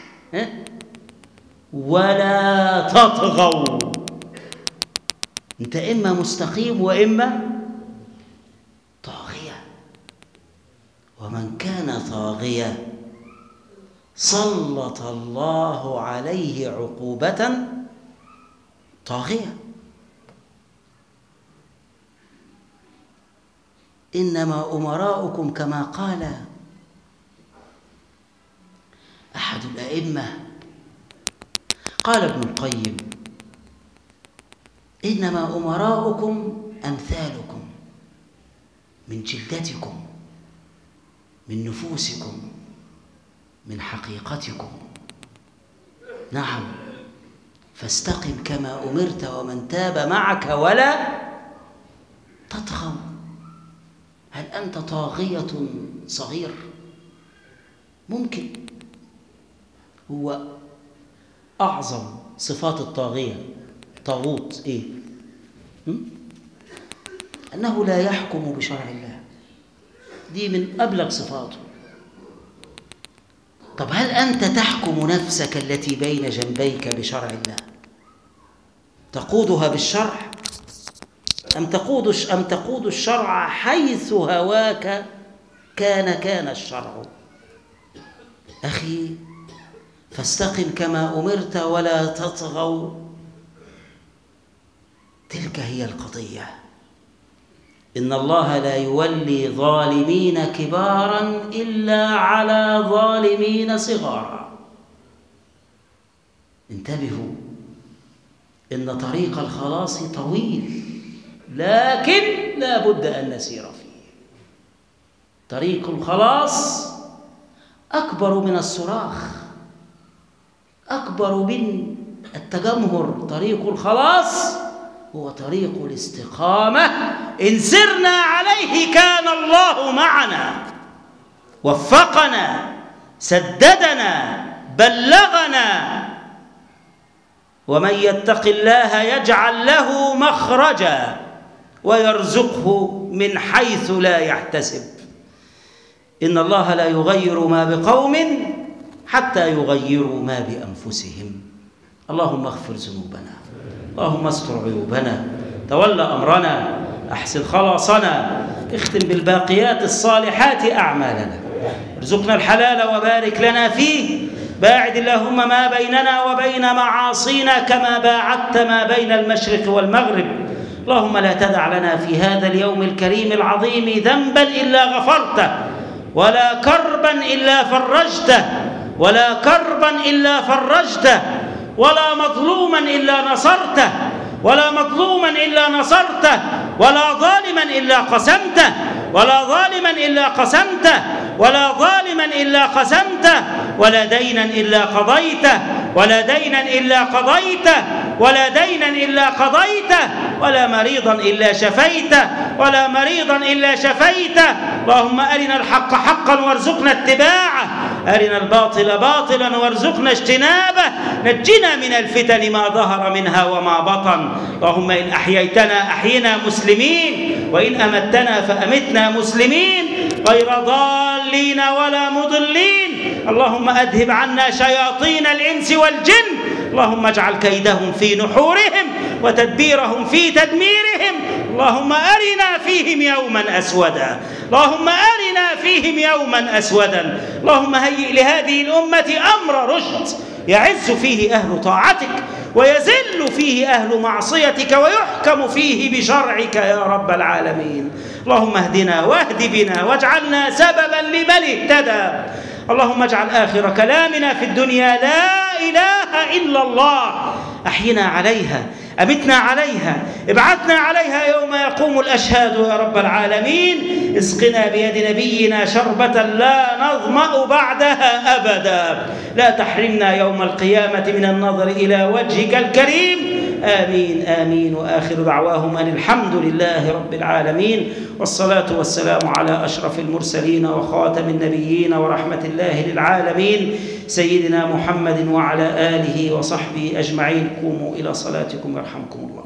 ولا تطغوا. أنت إما مستقيم وإما طاغية، ومن كان طاغية سلط الله عليه عقوبة طاغية. إنما أمراؤكم كما قال أحد الأئمة، قال ابن القيم: إنما أمراؤكم أمثالكم من جلدتكم من نفوسكم، من حقيقتكم. نعم، فاستقم كما أمرت ومن تاب معك ولا تطغوا. هل أنت طاغية صغير؟ ممكن. هو أعظم صفات الطاغية طاغوت إيه؟ أنه لا يحكم بشرع الله، دي من أبلغ صفاته. طب هل أنت تحكم نفسك التي بين جنبيك بشرع الله؟ تقودها بالشرع أم تقود أم تقود الشرع حيث هواك كان كان الشرع؟ أخي، فاستقم كما أمرت ولا تطغوا. تلك هي القضية. إن الله لا يولي ظالمين كبارا إلا على ظالمين صغارا. انتبهوا، إن طريق الخلاص طويل، لكن لا بد أن نسير فيه. طريق الخلاص أكبر من الصراخ، أكبر من التجمهر. طريق الخلاص هو طريق الاستقامة. إن سرنا عليه كان الله معنا، وفقنا، سددنا، بلغنا. ومن يتق الله يجعل له مخرجا ويرزقه من حيث لا يحتسب. إن الله لا يغير ما بقوم حتى يغيروا ما بأنفسهم. اللهم اغفر ذنوبنا، اللهم استر عيوبنا، تولى أمرنا، أحسن خلاصنا، اختم بالباقيات الصالحات أعمالنا، ارزقنا الحلال وبارك لنا فيه. باعد اللهم ما بيننا وبين معاصينا كما باعدت ما بين المشرق والمغرب. اللهم لا تدع لنا في هذا اليوم الكريم العظيم ذنبا إلا غفرته، ولا كربا إلا فرجته، ولا كربا إلا فرجته، ولا مظلوما إلا نصرته، ولا مظلوما إلا نصرته، ولا ظالما إلا قسمته، ولا ظالما إلا قسمته، ولا ظالما إلا قسمته، ولا دينا إلا قضيته، ولا دينا إلا قضيته، ولا دينا إلا قضيته، ولا مريضا إلا شفيته، ولا مريضا إلا شفيته. اللهم أرنا الحق حقا وارزقنا اتباعه، أرنا الباطل باطلا وارزقنا اجتنابه. نجنا من الفتن ما ظهر منها وما بطن. اللهم إن أحييتنا أحينا مسلمين، وإن أمتنا فأمتنا مسلمين، غير ضالين ولا مضلين. اللهم أذهب عنا شياطين الإنس والجن. اللهم اجعل كيدهم في نحورهم وتدبيرهم في تدميرهم. اللهم أرنا فيهم يوما أسودا، اللهم أرنا فيهم يوما أسودا. اللهم هيئ لهذه الأمة أمر رشد، يعز فيه أهل طاعتك ويذل فيه أهل معصيتك ويحكم فيه بشرعك يا رب العالمين. اللهم اهدنا واهد بنا واجعلنا سببا لمن اهتدى. اللهم اجعل آخر كلامنا في الدنيا لا إله إلا الله. أحينا عليها، أمتنا عليها، ابعثنا عليها يوم يقوم الأشهاد يا رب العالمين. اسقنا بيد نبينا شربة لا نظمأ بعدها أبدا. لا تحرمنا يوم القيامة من النظر إلى وجهك الكريم. آمين آمين. وآخر دعواهم أن الحمد لله رب العالمين، والصلاة والسلام على أشرف المرسلين وخاتم النبيين ورحمة الله للعالمين سيدنا محمد وعلى آله وصحبه أجمعين. قوموا إلى صلاتكم يرحمكم الله.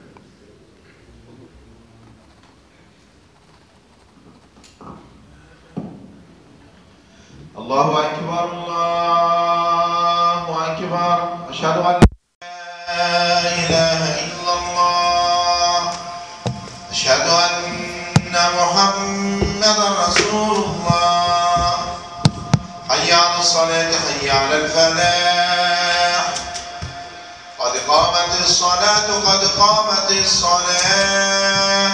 الله أكبر، الله أكبر. أشهد أن لا إله إلا الله، أشهد أن محمدا رسول الله. حي على الصلاة، حي على الفلاح. قد قامت الصلاة، قد قامت الصلاة.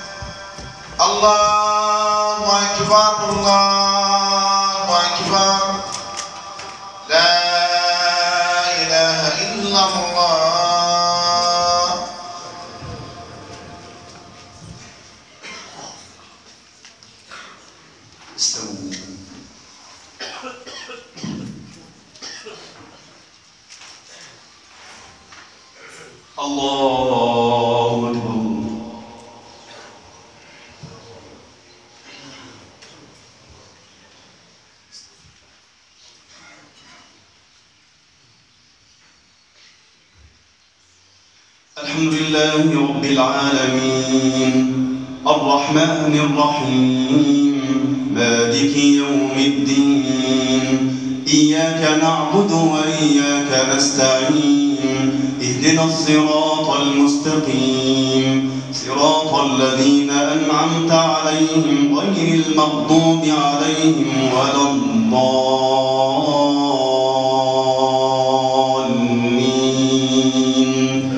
الله أكبر، الله أكبر. لا إله إلا الله. استووا. الله أكبر. الحمد لله رب العالمين الرحمن الرحيم مالك يوم الدين إياك نعبد وإياك نستعين اهدنا الصراط المستقيم صراط الذين أنعمت عليهم غير المغضوب عليهم ولا الضالين.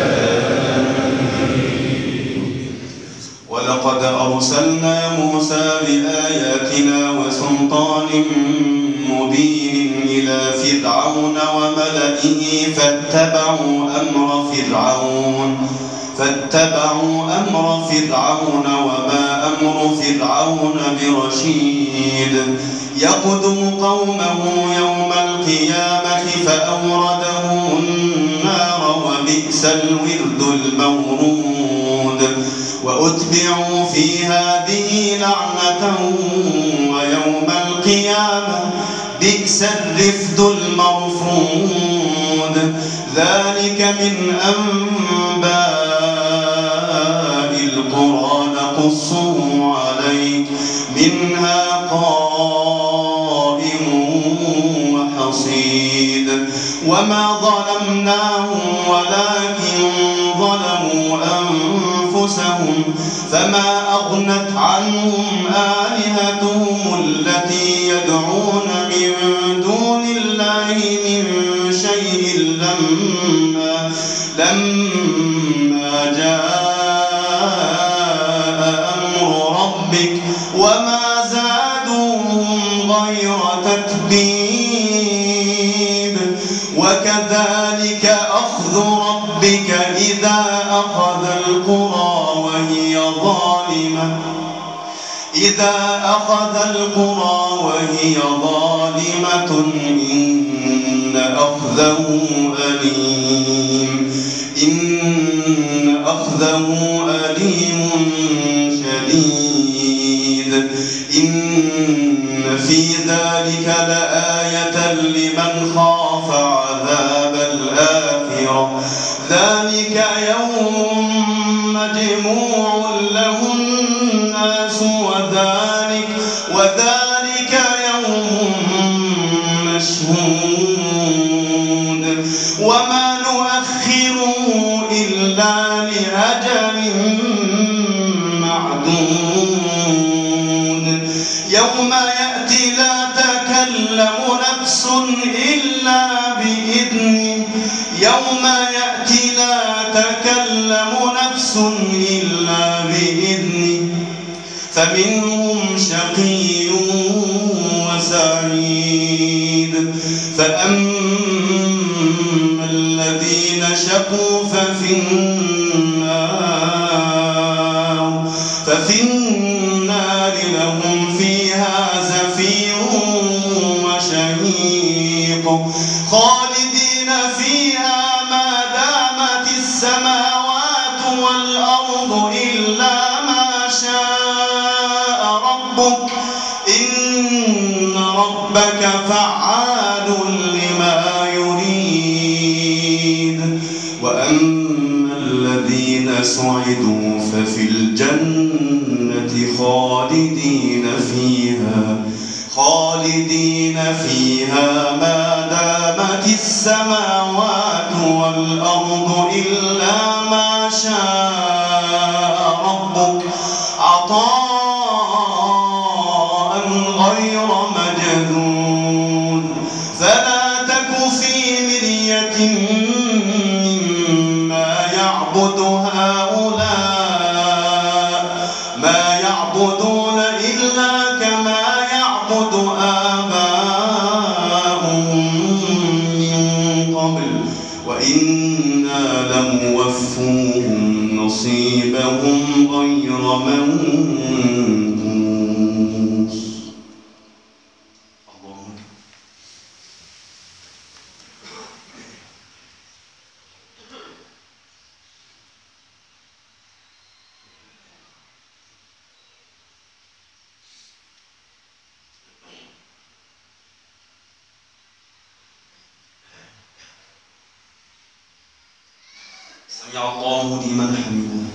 ولقد أرسلنا موسى بآياتنا وسلطان مبين إلى فرعون وملئه فاتبعوا أمر فرعون فاتبعوا أمر فرعون وما أمر فرعون برشيد يقدم قومه يوم القيامة فأوردهم النار وبئس الورد المورود وأتبعوا في هذه لعنة ويوم القيامة بئس الرفد المرفود ذلك من أنباء القرى نقصه عليك منها قائم وحصيد وما ظلمناهم ولكن ظلموا أنفسهم فما أغنت عنهم آلهتهم التي يدعون من دون الله من شيء لما لما جاء أمر ربك وما زادوهم غير تتبيب وكذلك أخذ ربك إذا أخذ القرى وهي ظالمة إذا أخذ القرى وهي ظالمة إن أخذه أليم إن أخذه أليم شديد إن في ذلك لآية لمن خاف عذاب الآخرة ذلك يوم مجموع له الناس وذلك وذلك يوم مشهود وما نؤخره إلا لأجل معدود يوم يأتي لا تكلم نفس إلا بإذنه يوم يأتي لا تكلم نفس إلا بإذنه فمنهم شقي وسعيد فأما الذين شقوا ففي النار ففي النار لهم فيها زفير وشهيق خالدين فيها ما دامت السماوات والأرض إلا ما شاء ربك إن ربك فعال لما يريد وأما الذين سعدوا ففي الجنة خالدين فيها خالدين فيها ما دامت السماوات والأرض إلا ما شاء ربك عطاء غير مجذوذ فلا تك في مرية مما يعبد هؤلاء ما يعبدون إلا كما يعبد آباؤهم من قبل وإنا لموفوهم نصيبهم غير منقوص. سمع الله لمن حمده.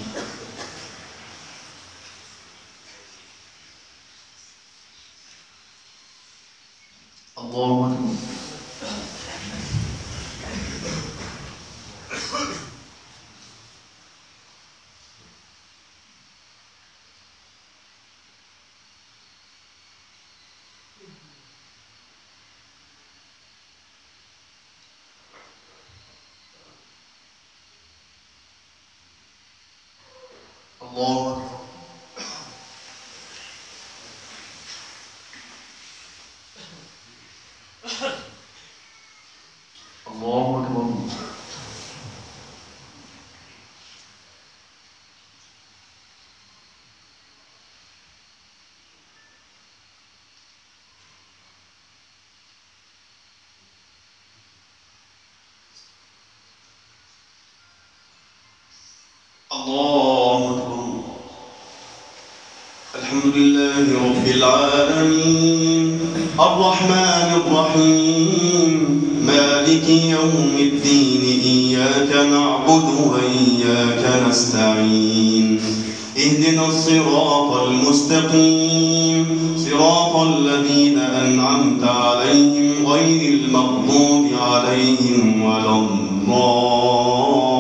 الله أكبر. الله أكبر. الله أكبر. الله أكبر. الحمد لله رب العالمين الرحمن الرحيم مالك يوم الدين إياك نعبد وإياك نستعين اهدنا الصراط المستقيم صراط الذين أنعمت عليهم غير المغضوب عليهم ولا الضالين.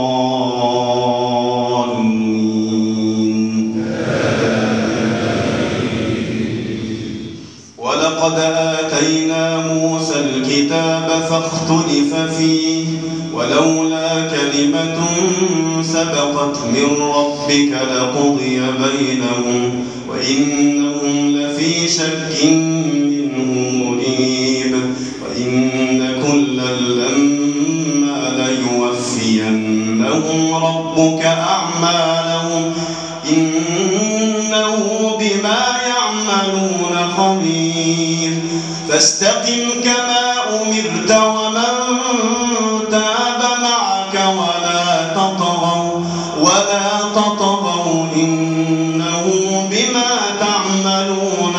ولقد آتينا موسى الكتاب فاختلف فيه ولولا كلمة سبقت من ربك لقضي بينهم وإنهم لفي شك منه مريب وإن كلا لما ليوفينهم ربك أعمالهم إنه بما يعملون خبير فاستقم كما أمرت ومن تاب معك ولا تطغوا ولا تطغوا إنه بما تعملون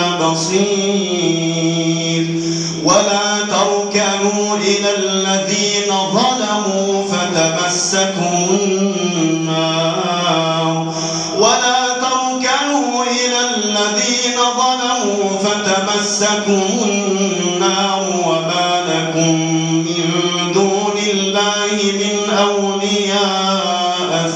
بصير ولا تركنوا إلى الذين ظلموا فتمسكوا النار ولا تركنوا إلى الذين ظلموا فتمسكوا النار وما لكم من دون الله من أولياء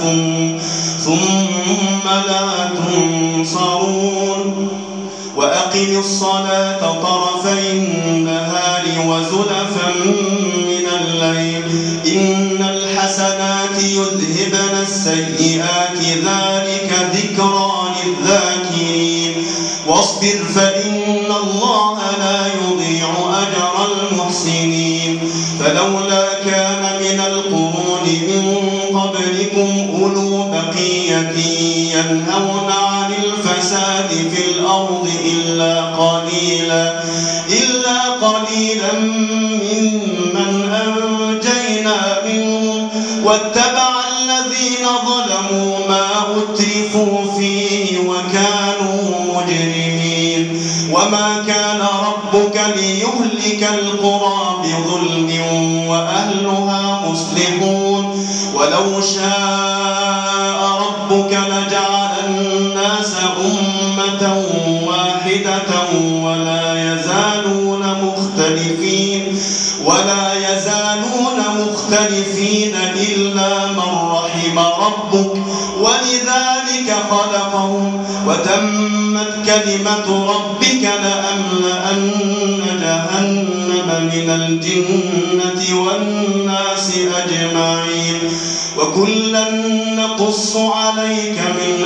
ثم لا تنصرون وأقم الصلاة طرفي النهار وزلفا من الليل إن الحسنات يذهبن السيئات ذلك ذكرى للذاكرين واصبر فإن الله لا يضيع أجر المحسنين فلولا كان من القرون من قبلكم أولو بقية ينهون عن الفساد في الأرض إلا قليلا إلا قليلا ممن أنجينا منهم واتبع الذين ظلموا ما أترفوا فيه وكانوا مجرمين وما كان ربك ليهلك القرى بظلم وأهلها مصلحون ولو شاء ربك لجعل الناس أمة واحدة ولا يزالون مختلفين ولا يزالون مختلفين إلا من رحم ربك ولذلك خلقهم وتمت كلمة ربك لأملأن جهنم من الجنة والناس أجمعين وكلا نقص عليك من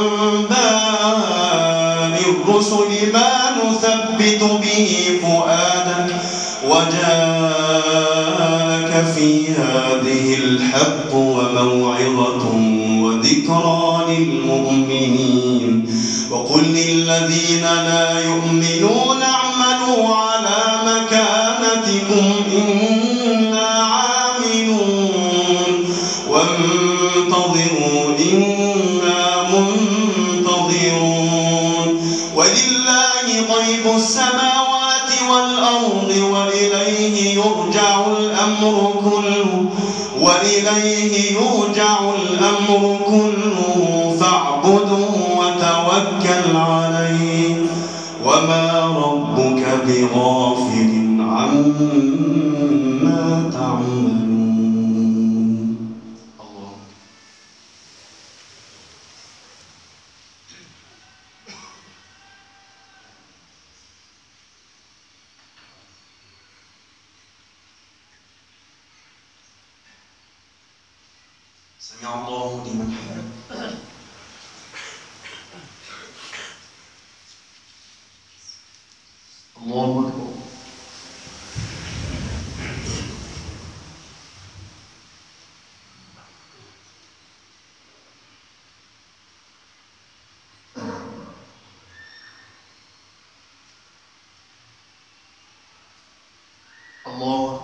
أنباء الرسل ما نثبت به فؤادك وجاءك في هذه الحق وموعظة وذكرى للمؤمنين وقل للذين لا يؤمنون اعملوا على مكانتكم إنا عاملون وانتظروا إنا منتظرون ولله غيب السماوات والأرض وإليه يرجع الأمر كله وإليه يرجع الأمر كله فاعبده وتوكل عليه وما ربك بغافل عما تعملون. الله. سمع الله لمن حمده. الله أكبر. الله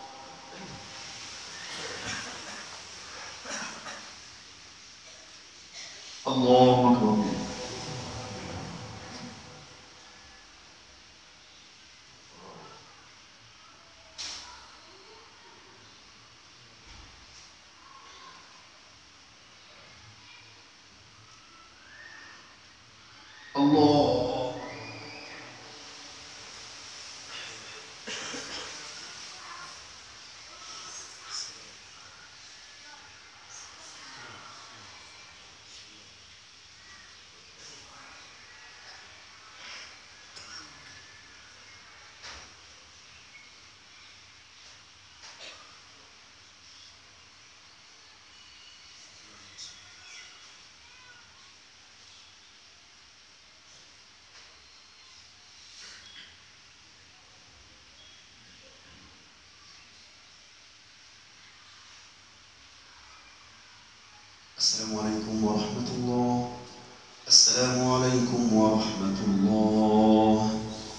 الله أكبر. الله. السلام عليكم ورحمة الله. السلام عليكم ورحمة الله.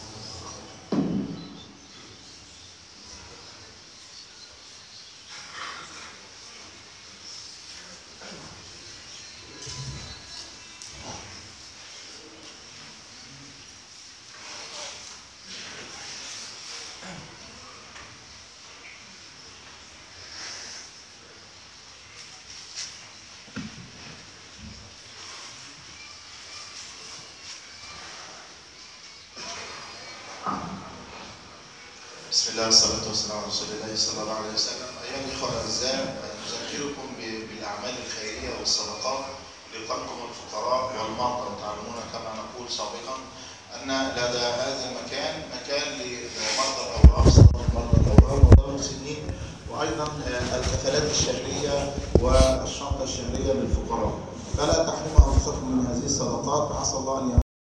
بسم الله والصلاة والسلام على رسول الله صلى الله عليه وسلم. أيها الإخوة الأعزاء، نذكركم بالأعمال الخيرية والصدقات لقلكم الفقراء والمرضى. وتعلمون كما نقول سابقا أن لدى هذا المكان مكان لمرضى الأورام، مرضى الأورام وذوي المسنين، وأيضا الكفالات الشهرية والشنطة الشهرية للفقراء. فلا تحرموا أنفسكم من هذه الصدقات. عسى الله أن